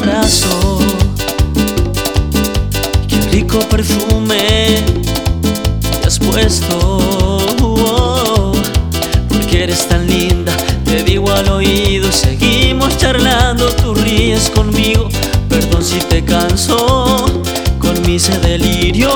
abrazo, qué rico perfume te has puesto. Porque eres tan linda, te digo al oído, seguimos charlando, tú ríes conmigo. Perdón si te canso con mis delirios.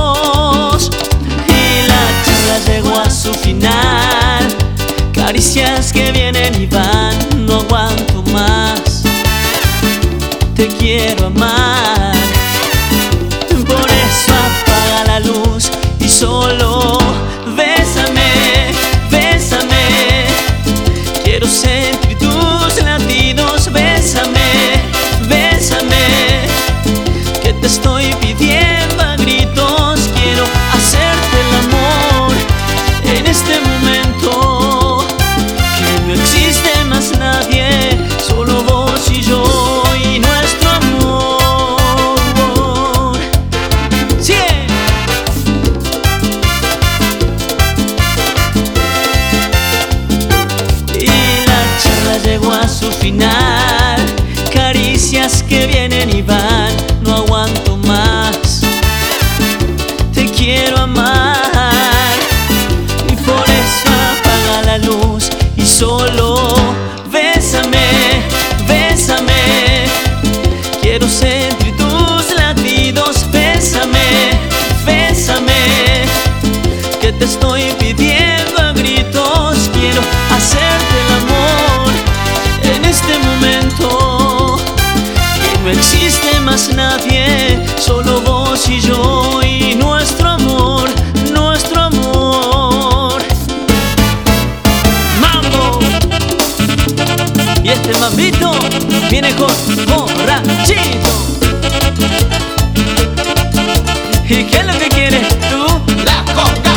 Y la charla llegó a su final, caricias que vienen y van, no aguanto más, te quiero amar. Por eso apaga la luz y solo bésame, bésame. Quiero sentir tus latidos, bésame, bésame. Que te estoy pidiendo a gritos, quiero hacerte el amor en este momento. Que no existe más nadie, solo vos y yo y nuestro amor. ¡Sí! Y la charla llegó a su final, caricias que vienen y van, no aguanto más, te quiero amar. Y por eso apaga la luz y solo bésame, bésame. Quiero sentir tus latidos, bésame, bésame. Que te estoy pidiendo a gritos, quiero hacerte el amor en este momento. Que no existe más nadie, solo vos y yo y nuestro amor, nuestro amor. ¡Mambo! Y este mambito viene con borrachito. ¿Y qué es lo que quieres tú? La coca.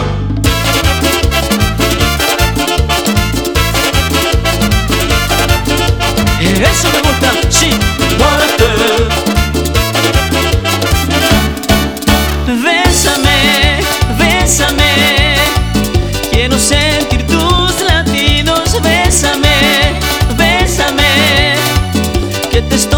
Eso me gusta, sí, muévete. Bésame, bésame. Quiero sentir tus latidos, bésame, bésame. Que te